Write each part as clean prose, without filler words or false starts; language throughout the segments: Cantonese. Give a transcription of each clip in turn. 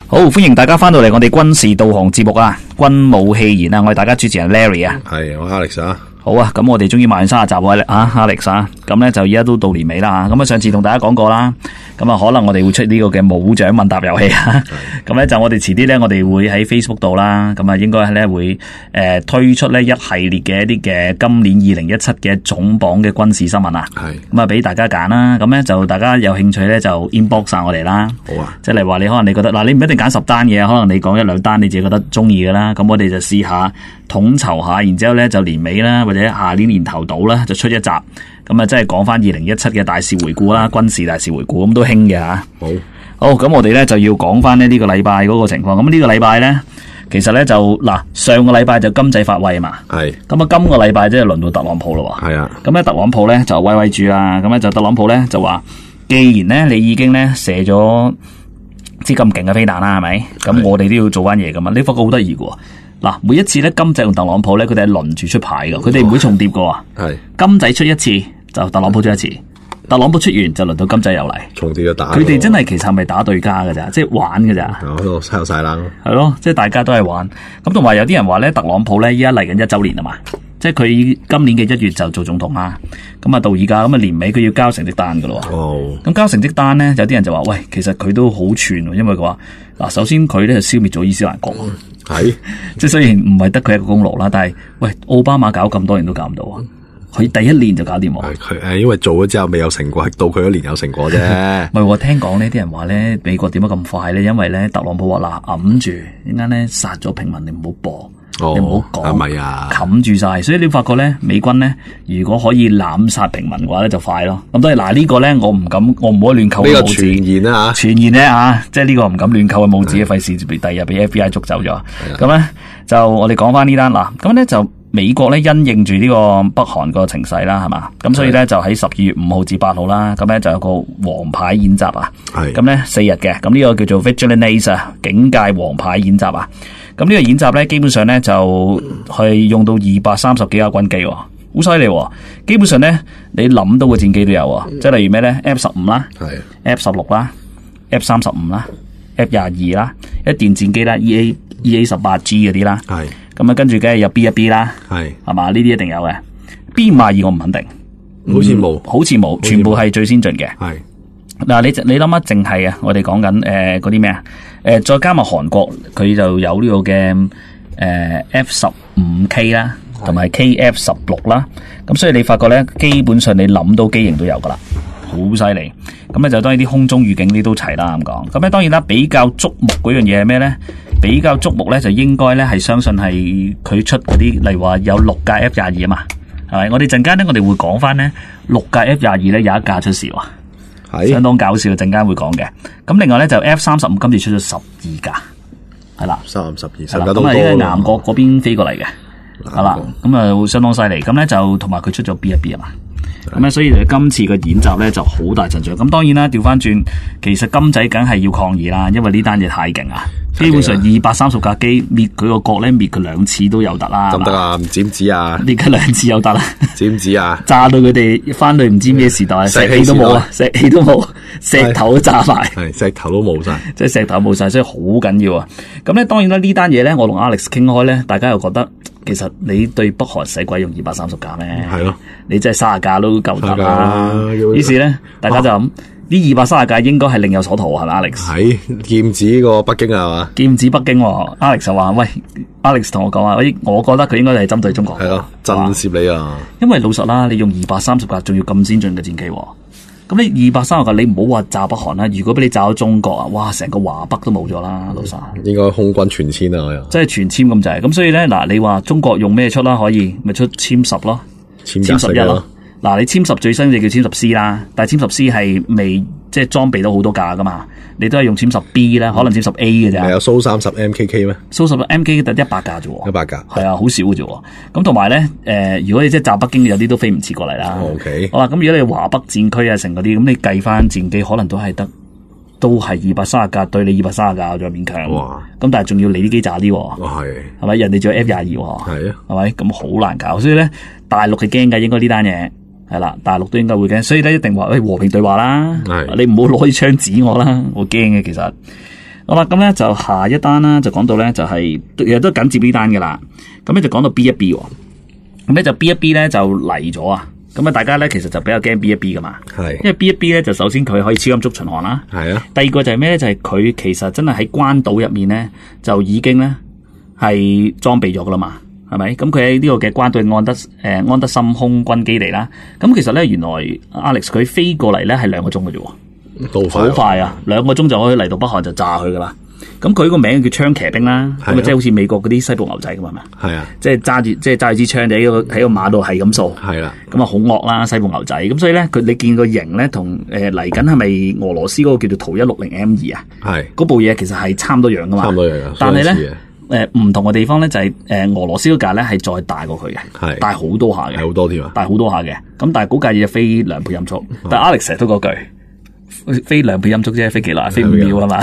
好，歡迎大家翻到嚟我哋軍事導航節目啊，軍武戲言啊，我係大家主持人 Larry 啊， 係我 Alex 啊。 好啊，咁我哋終於賣完30集啊 Alex 啊，咁咧就而家都到年尾啦，咁啊上次同大家講過啦，咁啊可能我哋會出呢個嘅武將問答遊戲啊，咁咧就我哋遲啲咧我哋會喺 Facebook 度啦，咁啊應該咧會推出咧一系列嘅一啲嘅今年2017嘅總榜嘅軍事新聞啊，係，咁啊俾大家揀啦，咁咧就大家有興趣咧就 inbox 晒我哋啦，好啊，即係例如話你可能你覺得嗱你唔一定揀10單嘢，可能你講1-2單你自己覺得中意嘅啦，咁我哋就試下統籌下，然之後咧就年尾啦，或者下年年頭到啦，就出一集，咁啊，即係講翻2017嘅大事回顧啦，軍事大事回顧咁都興嘅吓。好，咁我哋咧就要講翻呢個禮拜嗰個情況。咁呢個禮拜咧，其實咧就嗱，上個禮拜就金仔發威嘛，係。咁啊，今個禮拜即係輪到特朗普咯，係啊。咁咧特朗普咧就威威住啦，咁咧就特朗普咧就話，既然咧你已經咧射咗支咁勁嘅飛彈啦，係咪？咁我哋都要做翻嘢噶嘛。你發覺好得意嘅。嗱，每一次咧金仔同特朗普咧，佢哋係輪住出牌嘅，佢哋唔會重疊嘅。係金仔出一次就特朗普出一次，特朗普出完就輪到金仔又嚟，重疊咗打。佢哋真係其實係咪打對家嘅咋？即係玩嘅咋？喺度晒晒冷。係咯，即係大家都係玩。咁同埋有啲人話咧，特朗普咧依家嚟緊1周年啊嘛，即係佢今年嘅1月就做總統啦。咁啊到而家咁啊年尾佢要交成績單噶咯。咁交成績單咧，有啲人就話喂，其實佢都好串，因為佢話嗱，首先佢咧就消滅咗伊斯蘭國。係，即係雖然唔係得佢一個功勞啦，但係喂，奧巴馬搞咁多年都搞唔到啊！佢第一年就搞掂喎。佢因為做咗之後未有成果，到佢一年有成果啫。 唔係，我聽講呢啲人話咧，美國點解咁快咧？因為咧，特朗普話嗱，揞住，陣間咧殺咗平民，你唔好播。你唔好講，係咪啊？冚住晒，所以你發覺咧，美軍咧，如果可以濫殺平民嘅話咧，就快咯。咁當然嗱，呢個咧，我唔可以亂扣嘅帽子。呢個傳言啦吓，傳言咧吓，即係呢個唔敢亂扣嘅帽子，費事第日俾 FBI 捉走咗。咁咧就我哋講翻呢單嗱，咁咧就美國咧因應住呢個北韓個情勢啦，係嘛？咁所以咧就喺12月5號至8號啦，咁咧就有個王牌演習啊。係咁咧4日嘅，咁呢個叫做 Vigilant Ace 啊，警戒王牌演習啊。咁呢個演習咧，基本上咧就係用到230幾架軍機，好犀利。基本上咧，你諗到嘅戰機都有，即係例如咩咧 F-15 啦，F-16 啦，F-35 啦，F-22啦，一電戰機啦 EA-18G 嗰啲啦，係咁啊，跟住梗係有 B-1B 啦，係嘛？呢啲一定有嘅。B-52我唔肯定，好似冇，全部係最先進嘅。係嗱，你諗下，淨係啊，我哋講緊嗰啲咩啊？再加埋韓國，佢就有呢個嘅F-15K 啦，同埋 KF-16 啦。咁所以你發覺咧，基本上你諗到機型都有噶啦，好犀利。咁咧就當然啲空中預警呢都齊啦咁講。咁咧當然啦，比較矚目嗰樣嘢係咩咧？比較矚目咧就應該咧係相信係佢出嗰啲，例如話有6架 F-22啊嘛，係咪？我哋陣間咧我哋會講翻咧6架 F-22咧有一架出事喎。相當搞笑，陣間會講嘅。咁另外咧就 F-35今次出咗12架，係啦，12架都多。咁啊，呢個南國嗰邊飛過嚟嘅，係啦。咁啊，相當犀利。咁咧就同埋佢出咗 B-1B 啊嘛。咁咧，所以今次嘅演習咧就好大陣仗。咁當然啦，調翻轉，其實金仔梗係要抗議啦，因為呢單嘢太勁啊。基本上230架機滅佢個國咧，滅佢2次都有得啦。得唔得啊？唔止唔止啊？滅佢2次有得啦。止唔止啊？炸到佢哋翻去唔知咩時代，石器都冇啊，石器都冇，石頭都炸埋，係石頭都冇晒，即係石頭冇晒，所以好緊要啊。咁咧，當然啦，呢單嘢咧，我同 Alex 傾開咧，大家又覺得其實你對北韓使鬼用230架咩？係咯，你真係30架都夠得啦。於是咧，大家就諗。呢230架應該係另有所圖係咪 Alex？係劍指個北京啊係嘛？劍指北京，Alex 就話喂 ，Alex 同我講話，我覺得佢應該係針對中國。係咯，震懾你啊！因為老實啦，你用230架仲要咁先進嘅戰機，咁你230架你唔好話炸北韓啦，如果俾你炸咗中國啊，哇，成個華北都冇咗啦，老實。應該空軍全殲啊，即係全殲咁滯。咁所以咧嗱，你話中國用咩出啦？可以咪出殲10咯，殲11咯。嗱，你殲10最新嘅叫殲10C 啦，但係殲10C 係未即係裝備到好多架噶嘛，你都係用殲10B 啦，可能殲10A 嘅咋？係有蘇30 MKK 咩？蘇30 MKK 得100架啫喎，100架係啊，好少嘅啫喎。咁同埋咧，如果你即係炸北京，有啲都飛唔切過嚟啦。OK，好啦，咁如果你華北戰區啊成嗰啲，咁你計翻戰機可能都係230架對你230架再勉強。哇！咁但係仲要你啲機渣啲喎。哇係咪？人哋仲有 F-22喎。係啊。係咪？咁好難搞，所以咧大陸係驚㗎，應該呢單嘢。係啦，大陸都應該會驚，所以咧一定話，和平對話啦，你唔好攞啲槍指我啦，我驚嘅其實。 好啦，咁咧就下一單啦，就講到咧就係其實都緊接呢單噶啦。咁咧就講到 B1B 喎，咁咧就 B1B 咧就嚟咗啊。咁啊，大家咧其實就比較驚 B1B 噶嘛， 係， 因為 B1B 咧就首先佢可以超音速巡航啦， 係啊。 第二個就係咩咧？就係佢其實真係喺關島入面咧就已經咧係裝備咗噶啦嘛，係咪？咁佢喺呢個嘅關島安德森空軍基地啦。咁其實咧原來 Alex 佢飛過嚟咧係2個鐘嘅啫喎，好快啊！2個鐘就可以嚟到北韓就炸佢噶啦。咁佢個名叫槍騎兵啦，咁啊即係好似美國嗰啲西部牛仔咁係咪？係啊，即係揸住支槍就喺個馬度係咁掃，係啦，咁啊好惡啦西部牛仔，咁所以咧你見個型咧同嚟緊係咪俄羅斯嗰個叫做圖160M2啊？係嗰部嘢其實係差唔多樣噶嘛，差唔多樣，但係咧唔同嘅地方咧就係俄羅斯嗰架咧係再大過佢嘅，係大好多下嘅，係好多添啊，大好多下嘅，咁但係嗰架嘢飛2倍音速，但係 Alex 成日都嗰句飛2倍音速啫，飛幾耐？飛5秒啊嘛。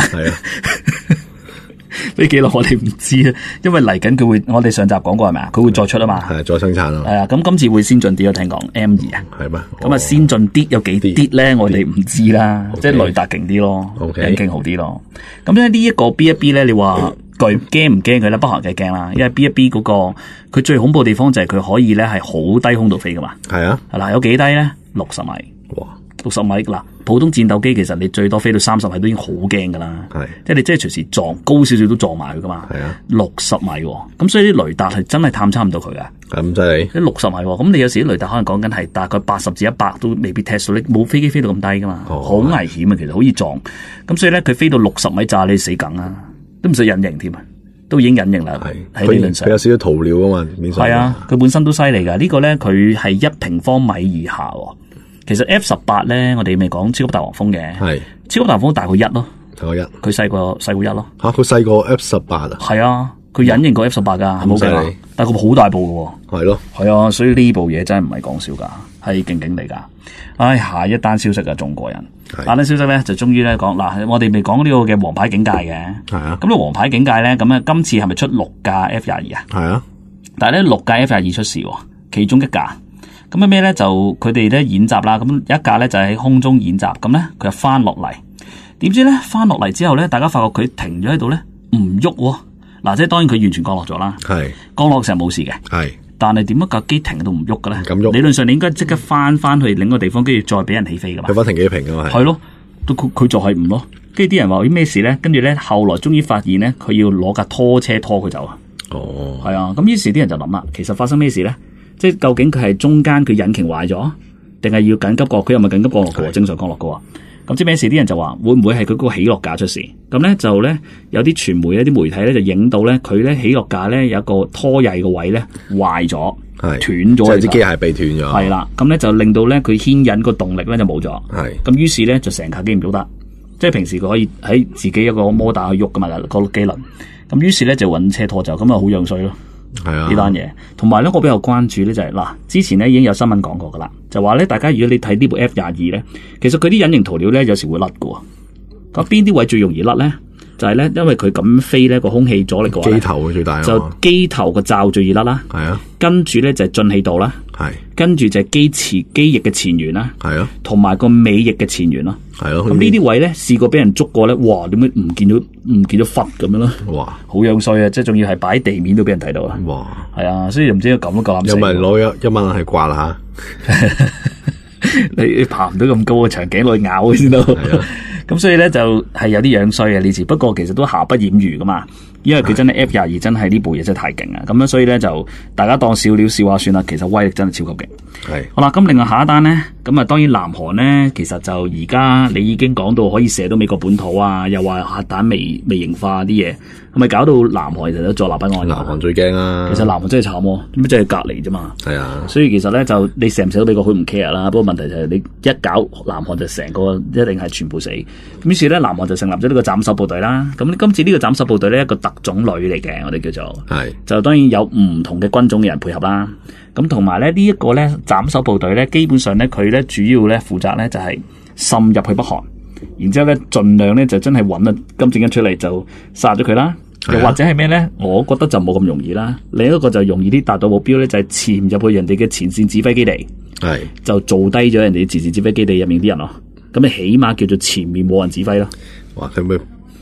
飛幾耐我哋唔知啊，因為嚟緊佢會，我哋上集講過係咪啊？佢會再出啊嘛，係再生產咯。係啊，咁今次會先進啲，我聽講 M2啊，係咩？咁啊先進啲有幾啲咧？我哋唔知啦，即係雷達勁啲咯，引擎好啲咯。咁咧呢一個 B1B 咧，你話驚唔驚佢咧？北韓梗係驚啦，因為 B1B 嗰個佢最恐怖地方就係佢可以咧係好低空度飛噶嘛。係啊，嗱有幾低咧？60米。哇！60米嗱，普通戰鬥機其實你最多飛到30米都已經好驚噶啦，係即係你即係隨時撞高少少都撞埋佢噶嘛，係啊，60米咁，所以啲雷達係真係探測唔到佢噶，咁犀利，即係60米咁，你有時啲雷達可能講緊係大概80至100都未必 test 到，你冇飛機飛到咁低噶嘛，好危險啊，其實好易撞，咁所以咧佢飛到60米炸你死梗啊，都唔使隱形添啊，都已經隱形啦，喺理論上佢有少少塗料噶嘛，係啊，佢本身都犀利噶，呢個咧佢係1平方米以下。其實 F18咧，我哋未講超級大黃蜂嘅，係超級大黃蜂大過1咯，大過1，佢細過1咯。吓，佢細過 F18啊？係啊，佢隱形過 F18噶，係冇計，但係佢好大部嘅，係咯，係啊，所以呢部嘢真係唔係講笑噶，係勁勁嚟噶。唉，下一單消息啊，仲過癮。下單消息咧就終於咧講嗱，我哋未講呢個嘅王牌警戒嘅，係啊。咁呢王牌警戒咧，咁啊今次係咪出6架 F22啊？係啊，但係咧6架 F22出事，其中1架。咁咩咧？就佢哋咧演習啦，咁一架咧就喺空中演習，咁咧佢就翻落嚟，點知咧翻落嚟之後咧，大家發覺佢停咗喺度咧唔喐，嗱，即係當然佢完全降落咗啦，係降落嘅時候冇事嘅，係，但係點解架機停到唔喐嘅咧？咁喐，理論上你應該即刻翻去另一個地方，跟住再俾人起飛噶嘛，佢翻停幾平噶嘛，係咯，佢就係唔咯，跟住啲人話咦咩事咧？跟住咧後來終於發現咧，佢要攞架拖車拖佢走啊，哦，係啊，咁於是啲人就諗啦，其實發生咩事咧？即係究竟佢係中間佢引擎壞咗，定係要緊急降落？佢又唔係緊急降落嘅，正常降落嘅。咁知咩事？啲人就話會唔會係佢嗰個起落架出事？咁咧就咧有啲傳媒啲媒體咧就影到咧佢咧起落架咧有一個拖曳嘅位咧壞咗，斷咗，即係啲機械臂斷咗。係啦，咁咧就令到咧佢牽引個動力咧就冇咗。係咁於是咧就成架機唔喐得，即係平時佢可以喺自己一個摩打去喐噶嘛個機輪。咁於是咧就揾車拖走，咁啊好樣衰咯。係啊，呢單嘢，同埋咧，我比較關注咧就係嗱，之前咧已經有新聞講過噶啦，就話咧，大家如果你睇呢部 F22咧，其實佢啲隱形塗料咧有時會甩噶，咁邊啲位最容易甩咧？就係咧，因為佢咁飛咧個空氣阻力嘅話，機頭最大，就機頭個罩最易甩啦。係啊，跟住咧就係進氣道啦，係，跟住就係機翼嘅前緣啦，係啊，同埋個尾翼嘅前緣咯，係咯。咁呢啲位咧試過俾人捉過咧，哇！點解唔見咗忽咁樣咯？哇！好樣衰啊！即係仲要係擺喺地面都俾人睇到啦。哇！係啊，所以唔知咁都夠膽死。有咪攞1蚊去刮啦吓？你爬唔到咁高嘅長頸落去咬先得。咁所以咧就係有啲樣衰嘅呢次，不過其實都瑕不掩瑜噶嘛，因為佢真係 F22真係呢部嘢真係太勁啊！咁樣所以咧就大家當笑料笑下算啦，其實威力真係超級勁。係好啦，咁另外下一單咧，咁啊當然南韓咧，其實就而家你已經講到可以射到美國本土啊，又話核彈微型化啲嘢，咁咪搞到南韓其實都坐立不安。南韓最驚啊！其實南韓真係慘喎，點解真係隔離啫嘛？係啊，所以其實咧就你射唔射到美國佢唔 care 啦，不過問題就係你一搞南韓就成個一定係全部死。咁於是咧，南韓就成立咗呢個斬首部隊啦。咁今次呢個斬首部隊咧，一個特種旅嚟嘅，我哋叫做係，就當然有唔同嘅軍種嘅人配合啦。咁同埋咧，呢一個咧斬首部隊咧，基本上咧佢咧主要咧負責咧就係滲入去北韓，然之後咧盡量咧就真係揾啊金正恩出嚟就殺咗佢啦。又或者係咩咧？我覺得就冇咁容易啦。另一個就容易啲達到目標咧，就係潛入去人哋嘅前線指揮基地，係就做低咗人哋前線指揮基地入面啲人咯。咁你起碼叫做前面冇人指揮咯。哇！佢咪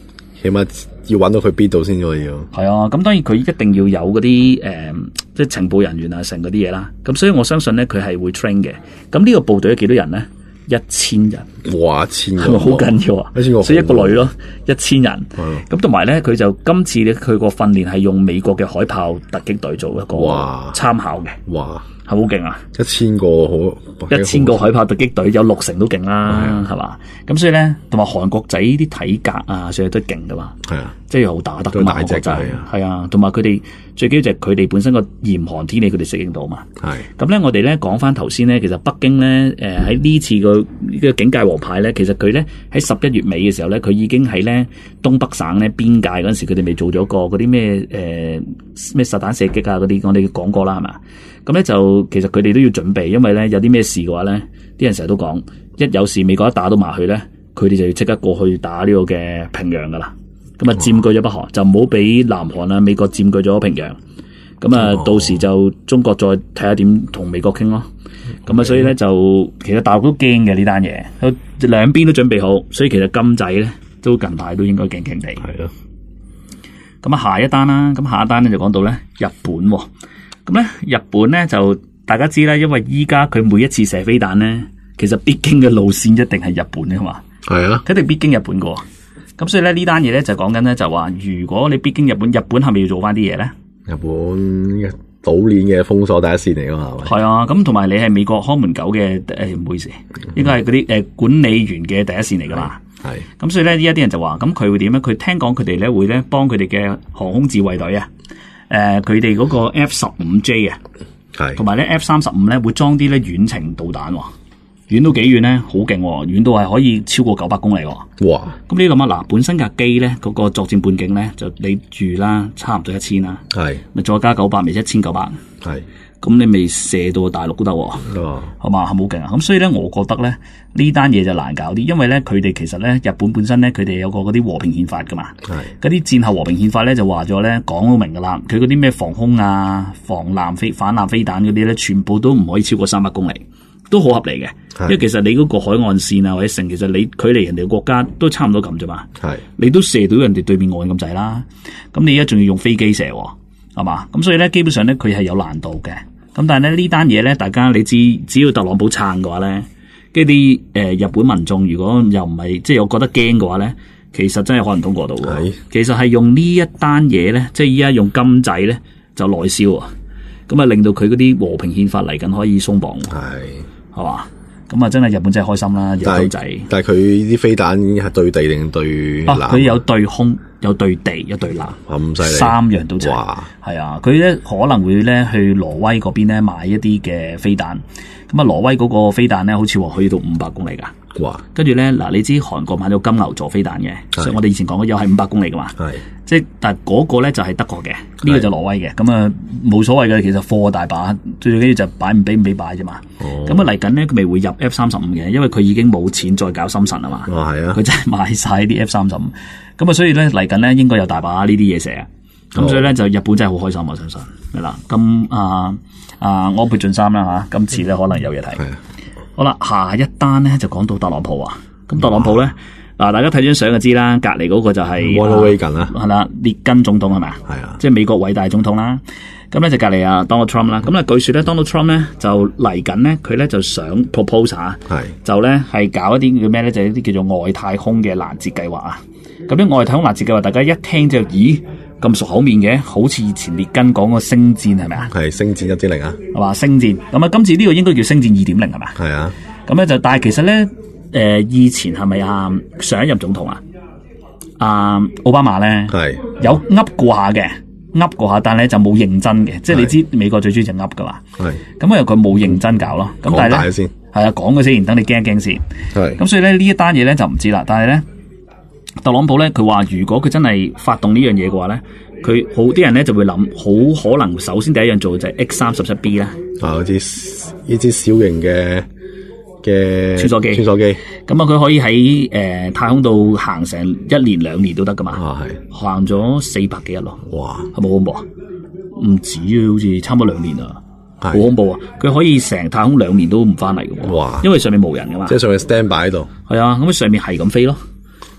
起碼要揾到佢邊度先喎要。 係啊，咁當然佢一定要有嗰啲即係情報人員啊，成嗰啲嘢啦。咁所以我相信咧，佢係會 train 嘅。咁呢個部隊有幾多人咧？1000人。 哇，1000個係咪好緊要啊 ？1000個， 所以一個旅咯，1000人。咁同埋咧，佢就今次咧，佢個訓練係用美國嘅海豹突擊隊做一個參考嘅。 哇！ 係好勁啊 ！1000個好 ，1000個海豹突擊隊有60都勁啦，係嘛？咁所以咧，同埋韓國仔啲體格啊，所以都勁噶嘛。 係啊， 即係又打得噶嘛，韓國仔係啊，同埋佢哋最緊要就係佢哋本身個嚴寒天氣，佢哋適應到嘛。係咁咧，我哋咧講翻頭先咧，其實北京咧，喺呢次個警戒王牌咧，其實佢咧喺11月尾嘅時候咧，佢已經喺咧東北省咧邊界嗰陣時，佢哋未做咗個嗰啲咩實彈射擊啊嗰啲，我哋講過啦，係嘛？咁咧就其實佢哋都要準備，因為咧有啲咩事嘅話咧，啲人成日都講，一有事美國一打到埋去咧，佢哋就要即刻過去打呢個嘅平壤噶啦。咁啊佔據咗北韓，就唔好俾南韓啊美國佔據咗平壤。咁啊到時就中國再睇下點同美國傾咯。咁啊所以咧就其實大陸都驚嘅呢單嘢，兩邊都準備好，所以其實金仔咧都近排都應該勁勁地。係咯。咁啊下一單啦，咁下一單咧就講到咧日本喎。咁咧，日本咧就大家知啦，因為依家佢每一次射飛彈咧，其實必經嘅路線一定係日本嘅嘛。係啊，一定必經日本嘅。咁所以咧呢單嘢咧就講緊咧就話，如果你必經日本，日本係咪要做翻啲嘢咧？日本島鏈嘅封鎖第一線嚟㗎嘛，係咪？ 係啊，咁同埋你係美國看門狗嘅唔好意思，應該係嗰啲管理員嘅第一線嚟㗎嘛。係。咁所以咧，依家啲人就話，咁佢會點咧？佢聽講佢哋咧會咧幫佢哋嘅航空自衛隊啊。佢哋嗰個 F-15J 啊，係，同埋咧 F-35咧會裝啲咧遠程導彈，遠到幾遠咧？好勁，遠到係可以超過900公里。哇！咁你諗下，嗱，本身架機咧嗰個作戰半徑咧就你住啦，差唔多1000啦，係，咪再加900，咪1900，係。咁你未射到大陸都得，係嘛？係好勁啊！咁所以咧，我覺得咧呢單嘢就難搞啲，因為咧佢哋其實咧日本本身咧佢哋有個嗰啲和平憲法噶嘛，嗰啲戰後和平憲法咧就話咗咧講到明噶啦，佢嗰啲咩防空啊、反艦飛彈嗰啲咧，全部都唔可以超過300公里，都好合理嘅。因為其實你嗰個海岸線啊或者成，其實你距離人哋國家都差唔多咁啫嘛，你都射到人哋對面岸咁滯啦。咁你而家仲要用飛機射，係嘛？咁所以咧基本上咧佢係有難度嘅。咁但係咧呢單嘢咧，大家你知，只要特朗普撐嘅話咧，跟啲日本民眾如果又唔係即係我覺得驚嘅話咧，其實真係可能通過到嘅。其實係用呢一單嘢咧，即係依家用金仔咧就內銷啊，咁啊令到佢嗰啲和平憲法嚟緊可以鬆綁，係嘛？咁啊真係日本真係開心啦，有金仔。但係佢啲飛彈係對地定對艦？佢有對空。有對地，有對艦，咁犀利，3樣都齊。係啊，佢咧可能會咧去挪威嗰邊咧買一啲嘅飛彈。咁啊，挪威嗰個飛彈咧，好似話去到500公里噶。哇！跟住咧嗱，你知韓國買咗金牛座飛彈嘅，所以我哋以前講嘅又係500公里噶嘛。係，即係但係嗰個咧就係德國嘅，呢個就挪威嘅。咁啊冇所謂嘅，其實貨大把，最緊要就擺唔俾擺啫嘛。咁啊嚟緊咧，佢咪會入 F-35嘅，因為佢已經冇錢再搞深圳啊嘛。係啊，佢真係買晒啲 F-35。咁啊，所以咧嚟緊咧應該有大把呢啲嘢射，咁所以咧就日本真係好開心，我相信係啦。咁安倍晉三啦嚇，今次咧可能有嘢睇。好啦，下一單咧就講到特朗普啊。咁特朗普咧嗱，大家睇張相就知啦，隔離嗰個就係 Ronald Reagan 啦， 係啦，列根總統係咪啊？係啊，即係美國偉大總統啦。咁咧就隔離啊 Donald Trump 啦。咁啊據說咧 Donald Trump 咧就嚟緊咧，佢咧就想 propose 就咧係搞一啲叫咩咧，就係一啲叫做外太空嘅攔截計劃啊。咁啲外太空攔截計劃，大家一聽就咦咁熟口面嘅，好似以前列根講個星戰係咪啊？係星戰1.0啊，係嘛星戰？咁啊，今次呢個應該叫星戰2.0係咪？係啊。咁咧就，但係其實咧，以前係咪上一任總統奧巴馬咧係有噏過下，但係就冇認真嘅，即係你知美國最中意就噏噶嘛。係。咁因為佢冇認真搞咯。咁但係咧係啊，講嘅先，等你驚一驚先。係。咁所以咧呢一單嘢咧就唔知啦，但係咧。特朗普咧，佢話如果佢真係發動呢樣嘢嘅話咧，佢好啲人咧就會諗，好可能首先第一樣做就係 X-37B 啦。呢支小型嘅穿梭機。咁啊，佢可以喺太空度行成1年2年都得噶嘛。行咗400幾日咯。哇！係咪好恐怖啊？唔止啊，好似差唔多2年啊。好恐怖啊！佢可以成太空2年都唔翻嚟嘅。哇！因為上面冇人噶嘛。即係上面 stand by 喺度。係啊，咁上面係咁飛咯。咁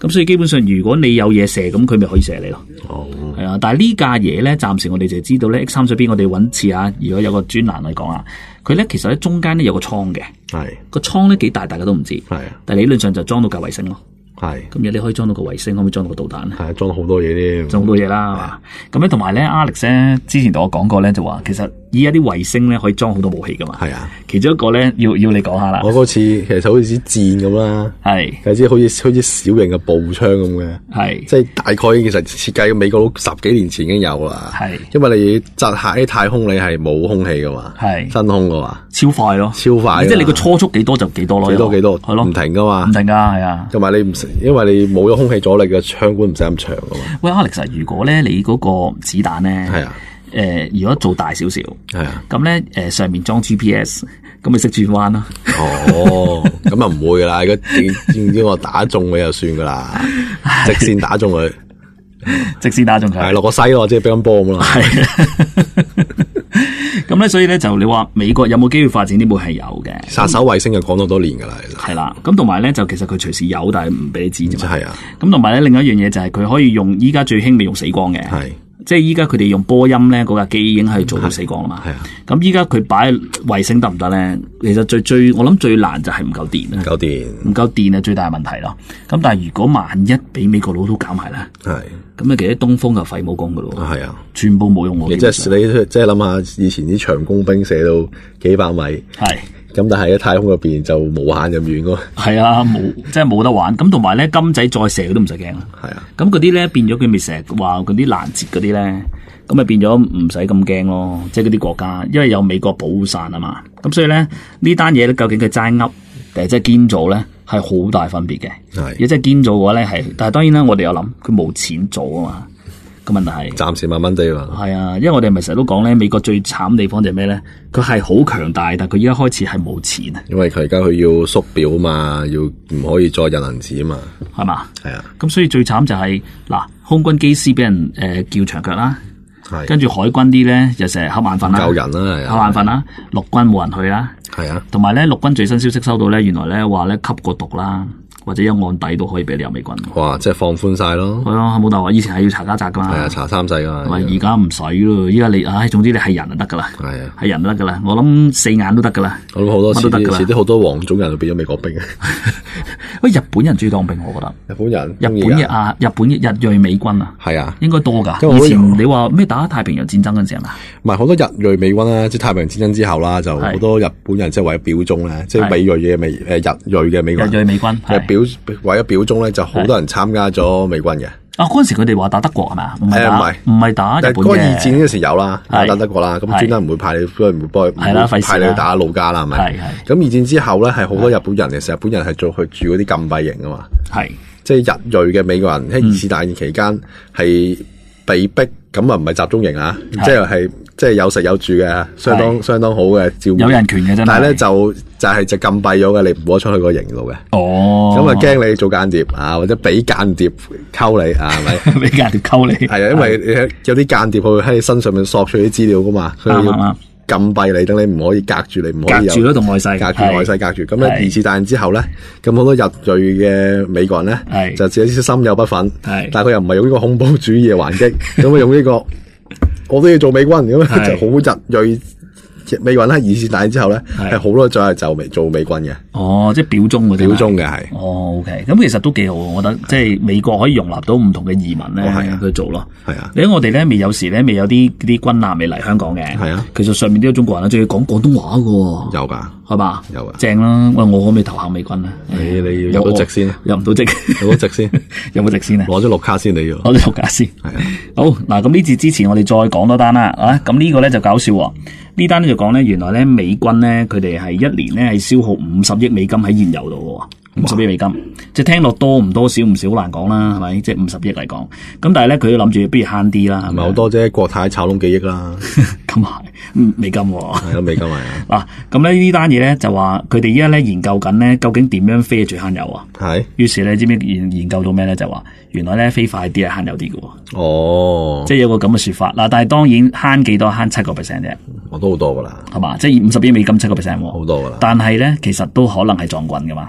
咁所以基本上如果你有嘢射，咁佢咪可以射你咯。 哦， 係啊，但係呢架嘢咧，暫時我哋就知道咧 X3上邊我哋揾次啊，如果有個專欄嚟講啊，佢咧其實喺中間咧有個倉嘅， 係個倉咧幾大，大家都唔知， 係啊， 但係理論上就裝到架衛星咯。 係咁你可以裝到個衛星，可唔可以裝到個導彈咧？ 係裝好多嘢添， 裝好多嘢啦。咁咧同埋咧 Alex 咧之前同我講過咧，就話其實而家啲衛星咧可以裝好多武器噶嘛。 係啊， 其中一個咧要你講下啦。 我嗰次其實好似支箭咁啦， 係有啲好似小型嘅步槍咁嘅， 係即係大概其實設計美國佬10幾年前已經有啦。 係因為你擲喺太空你係冇空氣噶嘛， 係真空噶嘛， 超快咯， 超快， 即係你個初速幾多就幾多咯， 幾多係咯， 唔停噶嘛， 唔停噶係啊。 同埋你唔因為你冇咗空氣阻力嘅槍管唔使咁長噶嘛。 喂 Alex， 如果咧你嗰個子彈咧係啊， 如果做大少少， 係啊， 咁咧上面裝 GPS， 咁咪識轉彎咯。 哦，咁啊唔會噶啦，如果知唔知我打中佢就算噶啦，直線打中佢， 直線打中佢， 係落個西咯，即係乒乓波咁咯。 係。咁咧，所以咧就你話美國有冇機會發展呢部係有嘅？ 殺手衛星就講咗多年噶啦，其實係啦。咁同埋咧，就其實佢隨時有，但係唔俾你知啫嘛。 係啊。 咁同埋咧，另一樣嘢就係佢可以用依家最興未用死光嘅， 係即係依家佢哋用波音咧嗰架機已經係做到死光啦嘛。 係啊。 咁依家佢擺衛星得唔得咧？其實最我諗最難就係唔夠電啊。唔夠電係最大問題咯。咁但係如果萬一俾美國佬都搞埋咧， 係。 咁啊，其實東風就廢武功噶咯， 係啊， 全部冇用我。 你即係諗下，以前啲長弓兵射到幾百米， 係咁，但係喺太空入邊就無限咁遠咯。 係啊，即係冇得玩。咁同埋咧，金仔再射佢都唔使驚啦。 係啊， 咁嗰啲咧變咗佢咪成日話嗰啲攔截嗰啲咧，咁咪變咗唔使咁驚咯。即係嗰啲國家，因為有美國保護傘啊嘛。咁所以咧呢單嘢咧，究竟佢齋噏定係即係堅做咧？係好大分別嘅，如果真係堅做嘅話咧，係，但係當然啦，我哋有諗佢冇錢做啊嘛，個問題係暫時慢慢地啦。 係啊，因為我哋咪成日都講咧，美國最慘地方就係咩咧？佢係好強大，但係佢依家開始係冇錢啊。 因為佢而家佢要縮表嘛，要唔可以再印銀紙啊嘛， 係嘛？ 係啊。 咁所以最慘就係嗱，空軍機師俾人叫長腳啦，跟住海軍啲咧就成日瞌眼瞓啦， 救人啦，係瞌眼瞓啦，陸軍冇人去啦。 係啊， 同埋咧，陸軍最新消息收到咧，原來咧話咧吸過毒啦，或者有案底都可以俾你入美軍。 哇！即係放寬晒咯。 係啊，冇大話，以前係要查家宅噶嘛。 係啊，查三世噶嘛。 而家唔使咯，依家你總之你係人就得噶啦。 係啊， 係人就得噶啦。我諗四眼都得噶啦。 我諗好多都得噶啦。 遲啲好多黃種人就變咗美國兵。 喂，日本人中意當兵，我覺得。 日本人。 日本日裔美軍啊。 係啊。 應該多噶。以前你話咩打太平洋戰爭嗰陣時係嘛？ 唔係好多日裔美軍啦，即係太平洋戰爭之後啦，就好多日本人即係為咗表忠咧，即係美裔嘅日裔嘅美軍。 日裔美軍為咗表忠咧，就好多人參加咗美軍嘅。 啊，嗰陣時佢哋話打德國係咪？唔係打日本嘅。 嗰個二戰嗰時有啦，打德國啦，咁專登唔會派你，都唔會幫佢派你去打老家啦，係咪？咁二戰之後咧，係好多日本人其實日本人係做去住嗰啲禁閉營啊嘛。係，即係日裔嘅美國人喺二次大戰期間係被逼，咁啊唔係集中營啊，即係有食有住嘅，相當好嘅照顧， 有人權嘅真係。 但係咧就禁閉咗嘅，你唔好出去個營度嘅。哦，咁啊驚你做間諜啊，或者俾間諜溝你啊，係咪？ 俾間諜溝你係啊，因為有啲間諜佢喺你身上面索取啲資料噶嘛，所以要禁閉你，等你唔可以隔住你，唔可以隔住咯，同外世隔住外世隔住。咁咧二次大戰之後咧，咁好多日裔嘅美國人咧，就自己心有不忿，但係佢又唔係用呢個恐怖主義嘅還擊，咁啊用呢個。我都要做美軍，咁就好日裔美軍喺二次大戰之後咧，係好多就做美軍嘅。哦， 即係表忠嗰啲。表忠嘅係。 哦 ，OK， 咁其實都幾好，我覺得即係美國可以容納到唔同嘅移民咧去做咯。係啊。你我哋咧未有啲軍艦未嚟香港嘅。係啊。其實上面都有中國人啦，仲要講廣東話㗎。有㗎。係嘛？有㗎。正啦，喂，我可唔可以投下美軍啊？你要入到籍先。入唔到籍。入到籍先。有冇籍先啊？攞咗綠卡先，你要。攞咗綠卡先。係啊。好，嗱，咁呢節之前我哋再講多單啦，咁呢個咧就搞笑喎。呢單咧就講咧，原來咧美軍咧佢哋係一年咧係消耗50億美金喺燃油度嘅，50億美金，即係聽落多唔多少唔少好難講啦，係咪？即係50億嚟講，咁但係咧佢都諗住不如慳啲啦，係咪？唔係好多啫，國泰炒窿幾億啦，咁係美金喎，係咯美金係啊。嗱，咁咧呢單嘢咧就話佢哋依家咧研究緊咧，究竟點樣飛最慳油啊？係。於是咧，知唔知研究到咩咧？就話原來咧飛快啲係慳油啲嘅喎。哦。即係有個咁嘅說法嗱，但係當然慳幾多？慳7%啫。我都好多噶啦，係嘛？即係50億美金7%，好多噶啦。但係咧，其實都可能係撞棍噶嘛。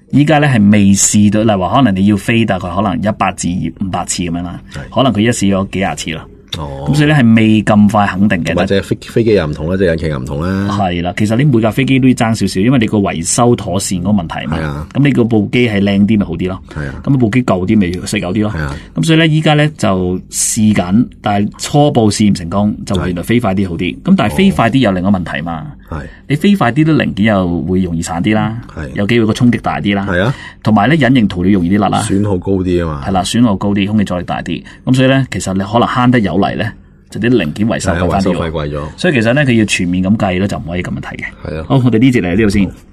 依家咧係未試到，例如話可能你要飛大概可能100至500次咁樣啦，可能佢一試咗幾廿次咯。咁所以咧係未咁快肯定嘅。 或者飛機又唔同啦，即係引擎又唔同啦。 係啦，其實你每架飛機都要爭少少，因為你個維修妥善嗰個問題嘛。咁你個部機係靚啲咪好啲咯。咁部機舊啲咪食舊啲咯。咁所以咧依家咧就試緊，但係初步試驗成功，就原來飛快啲好啲。咁但係飛快啲有另一個問題嘛。你飛快啲，啲零件又會容易散啲啦，有機會個衝擊大啲啦。同埋咧隱形塗料容易啲甩啦， 損耗高啲啊嘛。 係啦，損耗高啲，空氣阻力大啲。咁所以咧，其實你可能慳得有嚟咧，就啲零件維修貴翻啲。 維修費貴咗。 所以其實咧，佢要全面咁計咧，就唔可以咁樣睇嘅。 係啊。 好，我哋呢節嚟呢度先。